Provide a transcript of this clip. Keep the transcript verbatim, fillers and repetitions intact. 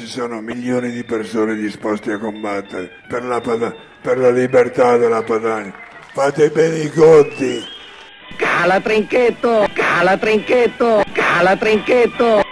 ci sono milioni di persone disposte a combattere per la, Pada- per la libertà della Padania. Fate bene i conti. Cala Trinchetto, cala Trinchetto, cala Trinchetto.